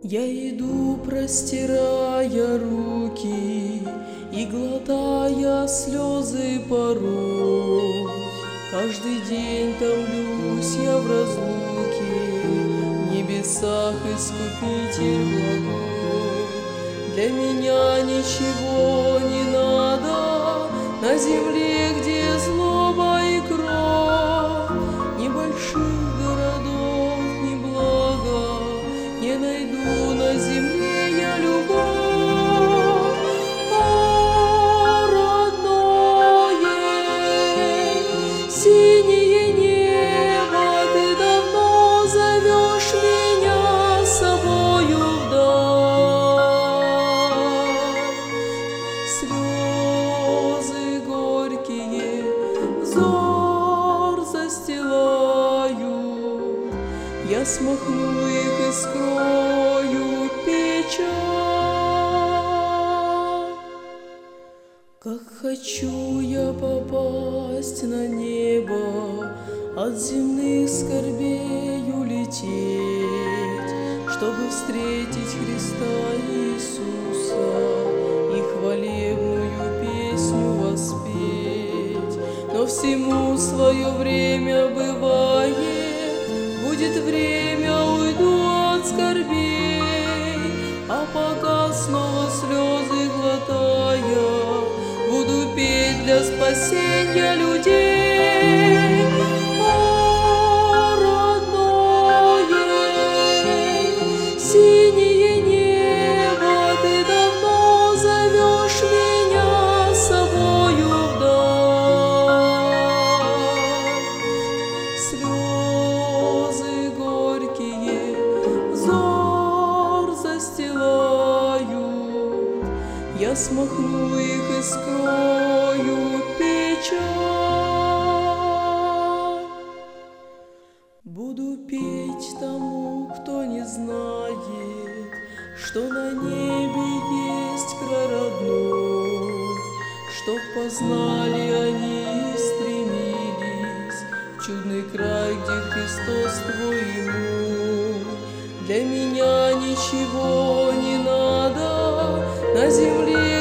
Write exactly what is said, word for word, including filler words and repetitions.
Я иду, простирая руки и глотая слезы порой. Каждый день томлюсь я в разлуке, в небесах Искупитель благой. Для меня ничего не надо на земле, где злоба и кровь. Ни больших городов, ни блага не найду на земле я любовь. О, родное, синее небо, ты давно зовешь меня с собою вдаль. Слезы горькие взор застилаю, я смахну их и скрою печаль. Как хочу я попасть на небо, от земных скорбей улететь, чтобы встретить Христа Иисуса и хвалебную песню воспеть. Но всему свое время бывает, будет время, уйду от скорбей, а пока снова слезы глотая, буду петь для спасения людей. О, родное, синее небо, ты давно зовешь меня с собою вдаль. Слезы горькие взор застилаю, я смахну их и скрою печаль. Буду петь тому, кто не знает, что на небе есть край родной, чтоб познали они и стремились в чудный край, где Христос твой и мой. Для меня ничего не надо на земле,